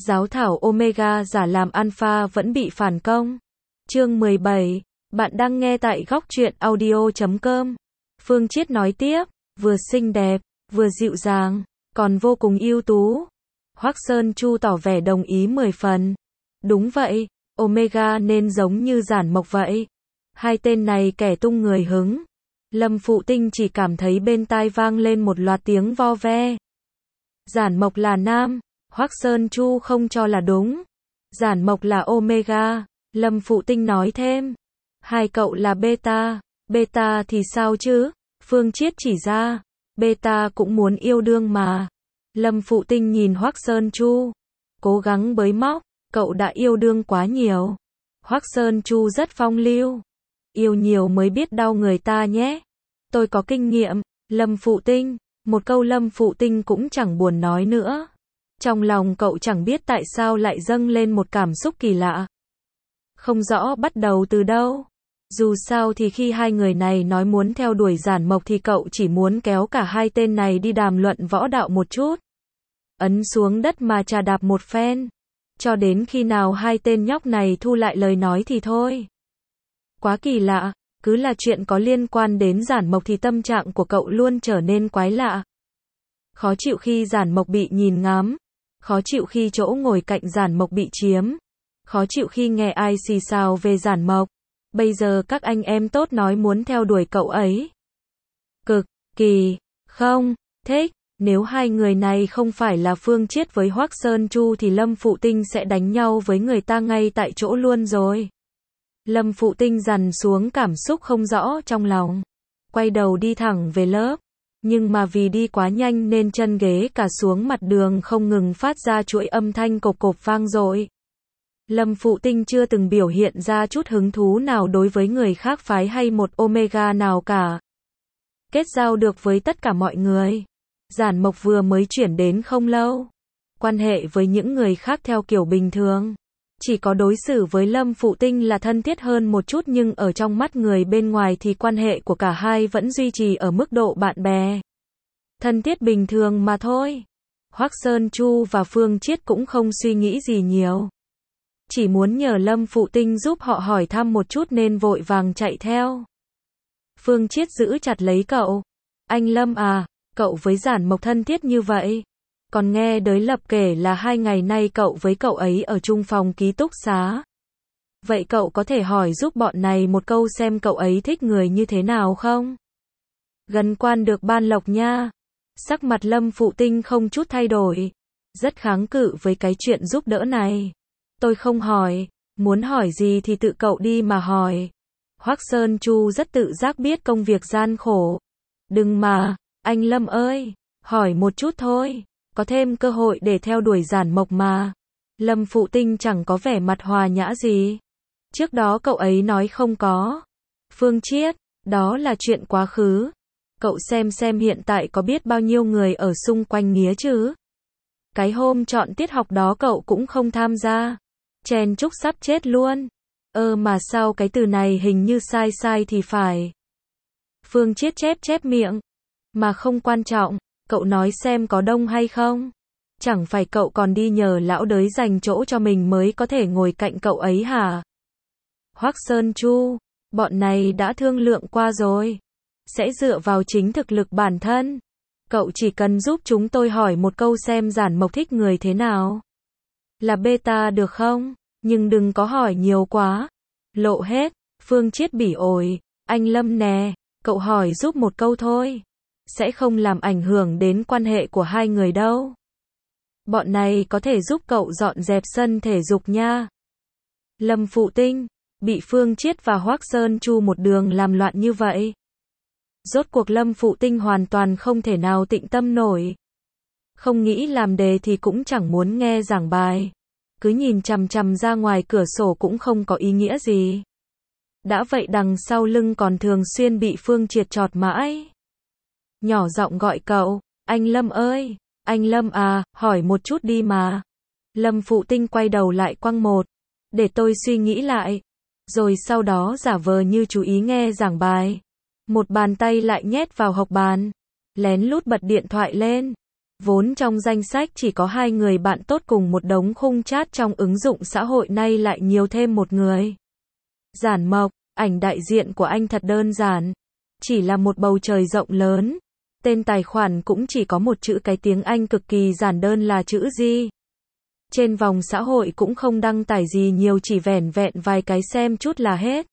Giáo thảo Omega giả làm Alpha vẫn bị phản công. Chương 17. Bạn đang nghe tại góc truyện audio.com. Phương Chiết nói tiếp, vừa xinh đẹp, vừa dịu dàng, còn vô cùng ưu tú. Hoắc Sơn Chu tỏ vẻ đồng ý 10 phần. Đúng vậy, Omega nên giống như Giản Mộc vậy. Hai tên này kẻ tung người hứng. Lâm Phụ Tinh chỉ cảm thấy bên tai vang lên một loạt tiếng vo ve. Giản Mộc là nam, Hoắc Sơn Chu không cho là đúng. Giản Mộc là Omega, Lâm Phụ Tinh nói thêm. Hai cậu là beta, beta thì sao chứ? Phương Chiết chỉ ra, beta cũng muốn yêu đương mà. Lâm Phụ Tinh nhìn Hoắc Sơn Chu, cố gắng bới móc, cậu đã yêu đương quá nhiều. Hoắc Sơn Chu rất phong lưu, yêu nhiều mới biết đau người ta nhé. Tôi có kinh nghiệm, Lâm Phụ Tinh, một câu Lâm Phụ Tinh cũng chẳng buồn nói nữa. Trong lòng cậu chẳng biết tại sao lại dâng lên một cảm xúc kỳ lạ. Không rõ bắt đầu từ đâu. Dù sao thì khi hai người này nói muốn theo đuổi Giản Mộc thì cậu chỉ muốn kéo cả hai tên này đi đàm luận võ đạo một chút. Ấn xuống đất mà chà đạp một phen. Cho đến khi nào hai tên nhóc này thu lại lời nói thì thôi. Quá kỳ lạ, cứ là chuyện có liên quan đến Giản Mộc thì tâm trạng của cậu luôn trở nên quái lạ. Khó chịu khi Giản Mộc bị nhìn ngắm. Khó chịu khi chỗ ngồi cạnh Giản Mộc bị chiếm. Khó chịu khi nghe ai xì xào về Giản Mộc. Bây giờ các anh em tốt nói muốn theo đuổi cậu ấy. Cực kỳ không thích. Nếu hai người này không phải là Phương Chiết với Hoắc Sơn Chu thì Lâm Phụ Tinh sẽ đánh nhau với người ta ngay tại chỗ luôn rồi. Lâm Phụ Tinh dằn xuống cảm xúc không rõ trong lòng. Quay đầu đi thẳng về lớp. Nhưng mà vì đi quá nhanh nên chân ghế cả xuống mặt đường không ngừng phát ra chuỗi âm thanh cộp cộp vang dội. Lâm Phụ Tinh chưa từng biểu hiện ra chút hứng thú nào đối với người khác phái hay một Omega nào cả. Kết giao được với tất cả mọi người. Giản Mộc vừa mới chuyển đến không lâu. Quan hệ với những người khác theo kiểu bình thường. Chỉ có đối xử với Lâm Phụ Tinh là thân thiết hơn một chút nhưng ở trong mắt người bên ngoài thì quan hệ của cả hai vẫn duy trì ở mức độ bạn bè. Thân thiết bình thường mà thôi. Hoắc Sơn Chu và Phương Chiết cũng không suy nghĩ gì nhiều. Chỉ muốn nhờ Lâm Phụ Tinh giúp họ hỏi thăm một chút nên vội vàng chạy theo. Phương Chiết giữ chặt lấy cậu. Anh Lâm à, cậu với Giản Mộc thân thiết như vậy. Còn nghe Đới Lập kể là 2 ngày nay cậu với cậu ấy ở chung phòng ký túc xá. Vậy cậu có thể hỏi giúp bọn này một câu xem cậu ấy thích người như thế nào không? Gần quan được ban lộc nha. Sắc mặt Lâm Phụ Tinh không chút thay đổi. Rất kháng cự với cái chuyện giúp đỡ này. Tôi không hỏi, muốn hỏi gì thì tự cậu đi mà hỏi. Hoắc Sơn Chu rất tự giác biết công việc gian khổ. Đừng mà, anh Lâm ơi, hỏi một chút thôi, có thêm cơ hội để theo đuổi Giản Mộc mà. Lâm Phụ Tinh chẳng có vẻ mặt hòa nhã gì. Trước đó cậu ấy nói không có. Phương Chiết, đó là chuyện quá khứ. Cậu xem hiện tại có biết bao nhiêu người ở xung quanh Nghía chứ? Cái hôm chọn tiết học đó cậu cũng không tham gia. Chen chúc sắp chết luôn. Mà sao cái từ này hình như sai thì phải. Phương Chiết chép miệng. Mà không quan trọng, cậu nói xem có đông hay không. Chẳng phải cậu còn đi nhờ lão Đới dành chỗ cho mình mới có thể ngồi cạnh cậu ấy hả? Hoắc Sơn Chu, bọn này đã thương lượng qua rồi. Sẽ dựa vào chính thực lực bản thân. Cậu chỉ cần giúp chúng tôi hỏi một câu xem Giản Mộc thích người thế nào. Là beta được không? Nhưng đừng có hỏi nhiều quá. Lộ hết. Phương Chiết bỉ ổi. Anh Lâm nè, cậu hỏi giúp một câu thôi. Sẽ không làm ảnh hưởng đến quan hệ của hai người đâu. Bọn này có thể giúp cậu dọn dẹp sân thể dục nha. Lâm Phụ Tinh, bị Phương Chiết và Hoắc Sơn Chu một đường làm loạn như vậy. Rốt cuộc Lâm Phụ Tinh hoàn toàn không thể nào tĩnh tâm nổi. Không nghĩ làm đề thì cũng chẳng muốn nghe giảng bài. Cứ nhìn chằm chằm ra ngoài cửa sổ cũng không có ý nghĩa gì. Đã vậy đằng sau lưng còn thường xuyên bị Phương Chiết chọt mãi. Nhỏ giọng gọi cậu, anh Lâm ơi, anh Lâm à, hỏi một chút đi mà. Lâm Phụ Tinh quay đầu lại quăng một, để tôi suy nghĩ lại. Rồi sau đó giả vờ như chú ý nghe giảng bài. Một bàn tay lại nhét vào hộc bàn, lén lút bật điện thoại lên. Vốn trong danh sách chỉ có 2 người bạn tốt cùng một đống khung chat trong ứng dụng xã hội, nay lại nhiều thêm một người. Giản Mộc, ảnh đại diện của anh thật đơn giản. Chỉ là một bầu trời rộng lớn. Tên tài khoản cũng chỉ có một chữ cái tiếng Anh cực kỳ giản đơn là chữ G. Trên vòng xã hội cũng không đăng tải gì nhiều, chỉ vẻn vẹn vài cái xem chút là hết.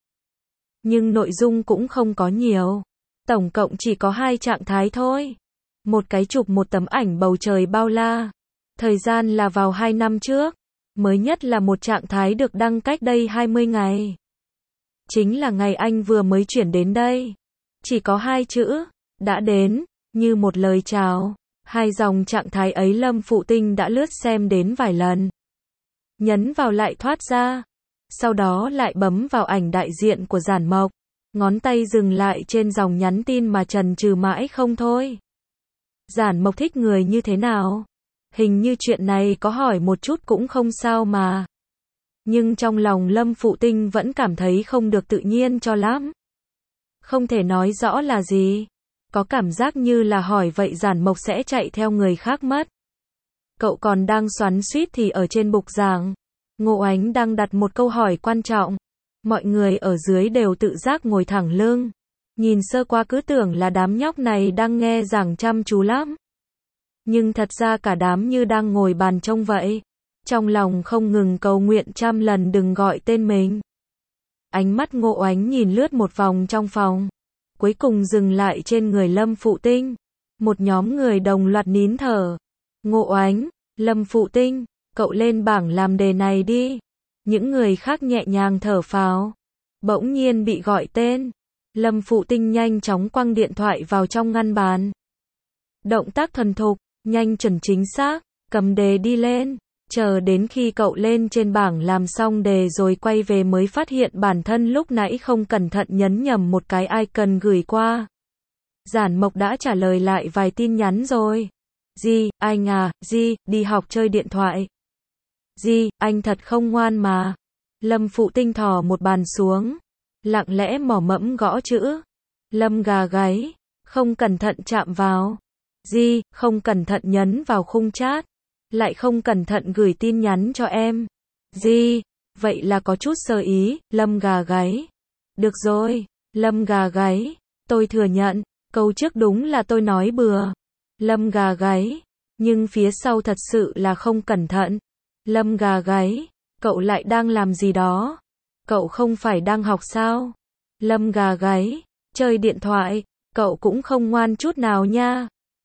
Nhưng nội dung cũng không có nhiều. Tổng cộng chỉ có 2 trạng thái thôi. Một cái chụp một tấm ảnh bầu trời bao la. Thời gian là vào 2 năm trước. Mới nhất là một trạng thái được đăng cách đây 20 ngày. Chính là ngày anh vừa mới chuyển đến đây. Chỉ có 2 chữ, đã đến, như một lời chào. 2 dòng trạng thái ấy Lâm Phụ Tinh đã lướt xem đến vài lần. Nhấn vào lại thoát ra. Sau đó lại bấm vào ảnh đại diện của Giản Mộc. Ngón tay dừng lại trên dòng nhắn tin mà chần chừ mãi không thôi. Giản Mộc thích người như thế nào? Hình như chuyện này có hỏi một chút cũng không sao mà. Nhưng trong lòng Lâm Phụ Tinh vẫn cảm thấy không được tự nhiên cho lắm. Không thể nói rõ là gì. Có cảm giác như là hỏi vậy Giản Mộc sẽ chạy theo người khác mất. Cậu còn đang xoắn xuýt thì ở trên bục giảng, Ngô Ánh đang đặt một câu hỏi quan trọng. Mọi người ở dưới đều tự giác ngồi thẳng lưng. Nhìn sơ qua cứ tưởng là đám nhóc này đang nghe giảng chăm chú lắm. Nhưng thật ra cả đám như đang ngồi bàn trông vậy. Trong lòng không ngừng cầu nguyện trăm lần đừng gọi tên mình. Ánh mắt Ngô Ánh nhìn lướt một vòng trong phòng. Cuối cùng dừng lại trên người Lâm Phụ Tinh. Một nhóm người đồng loạt nín thở. Ngô Ánh, Lâm Phụ Tinh, cậu lên bảng làm đề này đi. Những người khác nhẹ nhàng thở phào. Bỗng nhiên bị gọi tên. Lâm Phụ Tinh nhanh chóng quăng điện thoại vào trong ngăn bàn. Động tác thuần thục, nhanh chuẩn chính xác, cầm đề đi lên. Chờ đến khi cậu lên trên bảng làm xong đề rồi quay về mới phát hiện bản thân lúc nãy không cẩn thận nhấn nhầm một cái icon gửi qua. Giản Mộc đã trả lời lại vài tin nhắn rồi. Di, anh à, Di, đi học chơi điện thoại. Di, anh thật không ngoan mà. Lâm Phụ Tinh thò một bàn xuống. Lặng lẽ mỏ mẫm gõ chữ. Lâm gà gáy. Không cẩn thận chạm vào. Di, không cẩn thận nhấn vào khung chat. Lại không cẩn thận gửi tin nhắn cho em. Di, vậy là có chút sơ ý. Lâm gà gáy. Được rồi, Lâm gà gáy. Tôi thừa nhận, câu trước đúng là tôi nói bừa. Lâm gà gáy. Nhưng phía sau thật sự là không cẩn thận. Lâm gà gáy. Cậu lại đang làm gì đó? Cậu không phải đang học sao? Lâm gà gáy. Chơi điện thoại. Cậu cũng không ngoan chút nào nha.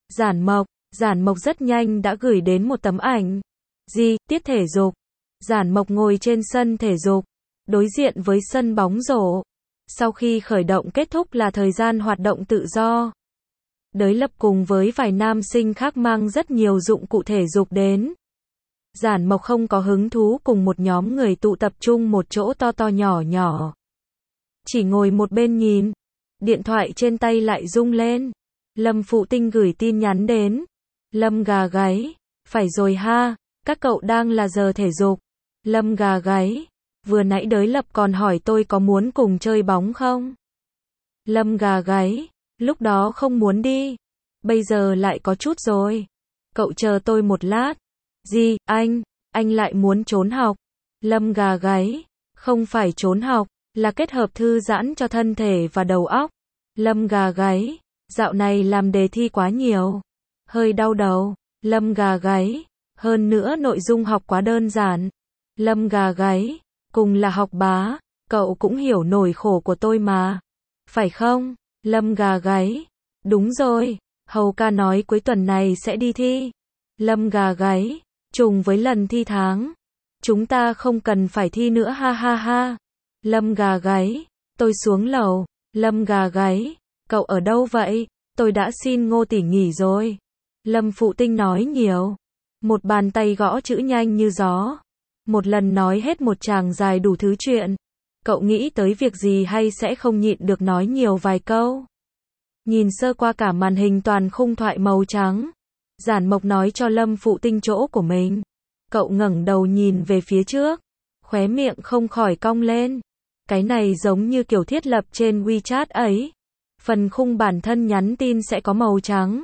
Giản Mộc rất nhanh đã gửi đến một tấm ảnh. Di, tiết thể dục. Giản Mộc ngồi trên sân thể dục, đối diện với sân bóng rổ. Sau khi khởi động kết thúc là thời gian hoạt động tự do. Đới Lập cùng với vài nam sinh khác mang rất nhiều dụng cụ thể dục đến. Giản Mộc không có hứng thú cùng một nhóm người tụ tập trung một chỗ to to nhỏ nhỏ. Chỉ ngồi một bên nhìn. Điện thoại trên tay lại rung lên. Lâm Phụ Tinh gửi tin nhắn đến. Lâm gà gáy. Phải rồi ha, các cậu đang là giờ thể dục. Lâm gà gáy. Vừa nãy Đới Lập còn hỏi tôi có muốn cùng chơi bóng không? Lâm gà gáy. Lúc đó không muốn đi. Bây giờ lại có chút rồi. Cậu chờ tôi một lát. Gì, anh lại muốn trốn học. Lâm gà gáy. Không phải trốn học, là kết hợp thư giãn cho thân thể và đầu óc. Lâm gà gáy. Dạo này làm đề thi quá nhiều. Hơi đau đầu. Lâm gà gáy. Hơn nữa nội dung học quá đơn giản. Lâm gà gáy. Cùng là học bá, cậu cũng hiểu nỗi khổ của tôi mà. Phải không? Lâm gà gáy. Đúng rồi, Hầu ca nói cuối tuần này sẽ đi thi. Lâm gà gáy. Trùng với lần thi tháng. Chúng ta không cần phải thi nữa ha ha ha. Lâm gà gáy. Tôi xuống lầu. Lâm gà gáy. Cậu ở đâu vậy? Tôi đã xin Ngô tỷ nghỉ rồi. Lâm Phụ Tinh nói nhiều. Một bàn tay gõ chữ nhanh như gió. Một lần nói hết một tràng dài đủ thứ chuyện. Cậu nghĩ tới việc gì hay sẽ không nhịn được nói nhiều vài câu. Nhìn sơ qua cả màn hình toàn khung thoại màu trắng. Giản Mộc nói cho Lâm Phụ Tinh chỗ của mình. Cậu ngẩng đầu nhìn về phía trước. Khóe miệng không khỏi cong lên. Cái này giống như kiểu thiết lập trên WeChat ấy. Phần khung bản thân nhắn tin sẽ có màu trắng.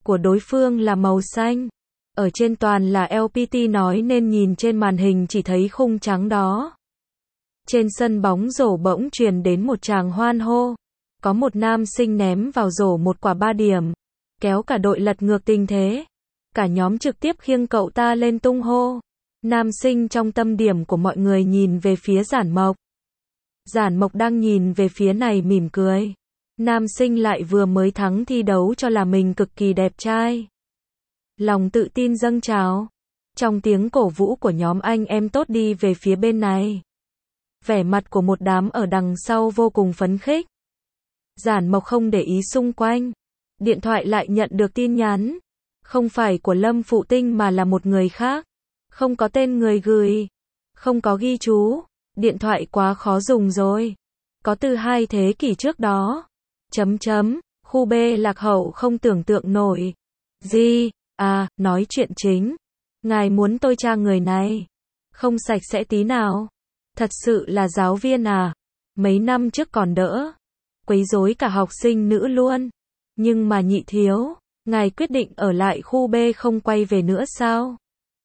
của đối phương là màu xanh. Ở trên toàn là LPT nói nên nhìn trên màn hình chỉ thấy khung trắng đó. Trên sân bóng rổ bỗng truyền đến một tràng hoan hô. Có một nam sinh ném vào rổ một quả 3 điểm. Kéo cả đội lật ngược tình thế. Cả nhóm trực tiếp khiêng cậu ta lên tung hô. Nam sinh trong tâm điểm của mọi người nhìn về phía Giản Mộc. Giản Mộc đang nhìn về phía này mỉm cười. Nam sinh lại vừa mới thắng thi đấu cho là mình cực kỳ đẹp trai. Lòng tự tin dâng trào. Trong tiếng cổ vũ của nhóm anh em tốt đi về phía bên này. Vẻ mặt của một đám ở đằng sau vô cùng phấn khích. Giản Mộc không để ý xung quanh. Điện thoại lại nhận được tin nhắn. Không phải của Lâm Phụ Tinh mà là một người khác. Không có tên người gửi. Không có ghi chú. Điện thoại quá khó dùng rồi. Có từ 2 thế kỷ trước đó. Khu B lạc hậu không tưởng tượng nổi. Gì? À, nói chuyện chính. Ngài muốn tôi tra người này. Không sạch sẽ tí nào. Thật sự là giáo viên à? Mấy năm trước còn đỡ. Quấy rối cả học sinh nữ luôn. Nhưng mà nhị thiếu, ngài quyết định ở lại khu B không quay về nữa sao?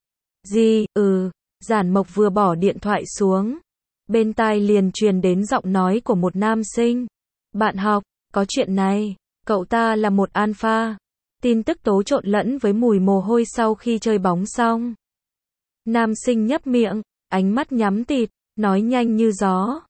Gì? Giản Mộc vừa bỏ điện thoại xuống. Bên tai liền truyền đến giọng nói của một nam sinh. Bạn học, có chuyện này. Cậu ta là một alpha. Tin tức tố trộn lẫn với mùi mồ hôi sau khi chơi bóng xong. Nam sinh nhấp miệng, ánh mắt nhắm tịt, nói nhanh như gió.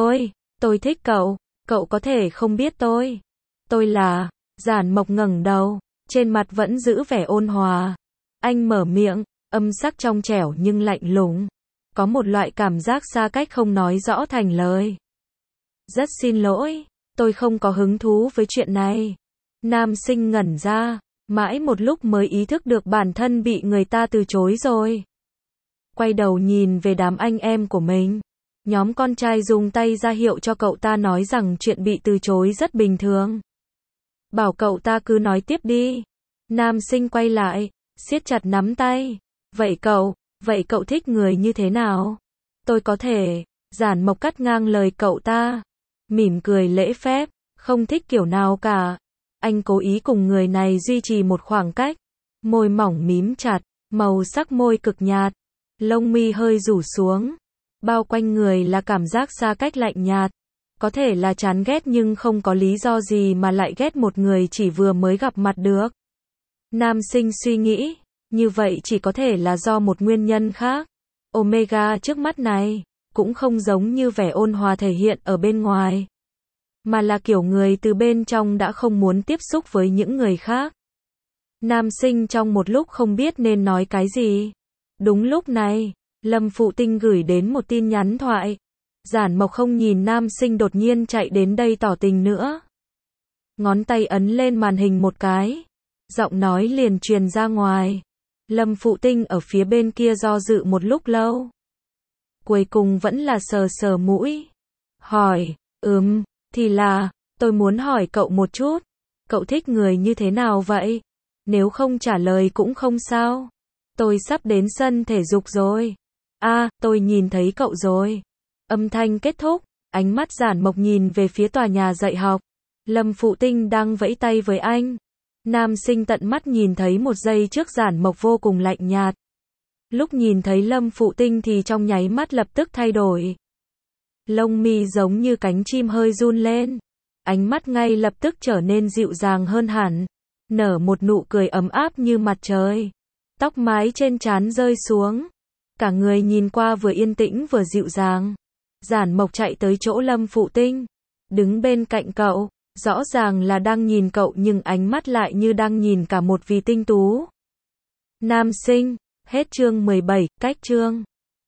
Tôi thích cậu. Cậu có thể không biết tôi. Tôi là... Giản Mộc ngẩng đầu, trên mặt vẫn giữ vẻ ôn hòa. Anh mở miệng, âm sắc trong trẻo nhưng lạnh lùng. Có một loại cảm giác xa cách không nói rõ thành lời. Rất xin lỗi, tôi không có hứng thú với chuyện này. Nam sinh ngẩn ra, mãi một lúc mới ý thức được bản thân bị người ta từ chối rồi. Quay đầu nhìn về đám anh em của mình. Nhóm con trai dùng tay ra hiệu cho cậu ta nói rằng chuyện bị từ chối rất bình thường. Bảo cậu ta cứ nói tiếp đi. Nam sinh quay lại, siết chặt nắm tay. Vậy cậu thích người như thế nào? Tôi có thể. Giản Mộc cắt ngang lời cậu ta. Mỉm cười lễ phép, không thích kiểu nào cả. Anh cố ý cùng người này duy trì một khoảng cách. Môi mỏng mím chặt, màu sắc môi cực nhạt. Lông mi hơi rủ xuống. Bao quanh người là cảm giác xa cách lạnh nhạt. Có thể là chán ghét nhưng không có lý do gì mà lại ghét một người chỉ vừa mới gặp mặt được. Nam sinh suy nghĩ, như vậy chỉ có thể là do một nguyên nhân khác. Omega trước mắt này, cũng không giống như vẻ ôn hòa thể hiện ở bên ngoài. Mà là kiểu người từ bên trong đã không muốn tiếp xúc với những người khác. Nam sinh trong một lúc không biết nên nói cái gì. Đúng lúc này, Lâm Phụ Tinh gửi đến một tin nhắn thoại. Giản Mộc không nhìn nam sinh đột nhiên chạy đến đây tỏ tình nữa. Ngón tay ấn lên màn hình một cái. Giọng nói liền truyền ra ngoài. Lâm Phụ Tinh ở phía bên kia do dự một lúc lâu. Cuối cùng vẫn là sờ sờ mũi. Hỏi, thì là, tôi muốn hỏi cậu một chút. Cậu thích người như thế nào vậy? Nếu không trả lời cũng không sao. Tôi sắp đến sân thể dục rồi. Tôi nhìn thấy cậu rồi. Âm thanh kết thúc, ánh mắt Giản Mộc nhìn về phía tòa nhà dạy học. Lâm Phụ Tinh đang vẫy tay với anh. Nam sinh tận mắt nhìn thấy một giây trước Giản Mộc vô cùng lạnh nhạt. Lúc nhìn thấy Lâm Phụ Tinh thì trong nháy mắt lập tức thay đổi. Lông mi giống như cánh chim hơi run lên. Ánh mắt ngay lập tức trở nên dịu dàng hơn hẳn. Nở một nụ cười ấm áp như mặt trời. Tóc mái trên trán rơi xuống. Cả người nhìn qua vừa yên tĩnh vừa dịu dàng. Giản Mộc chạy tới chỗ Lâm Phụ Tinh. Đứng bên cạnh cậu. Rõ ràng là đang nhìn cậu nhưng ánh mắt lại như đang nhìn cả một vì tinh tú. Nam sinh. Hết chương 17, cách chương.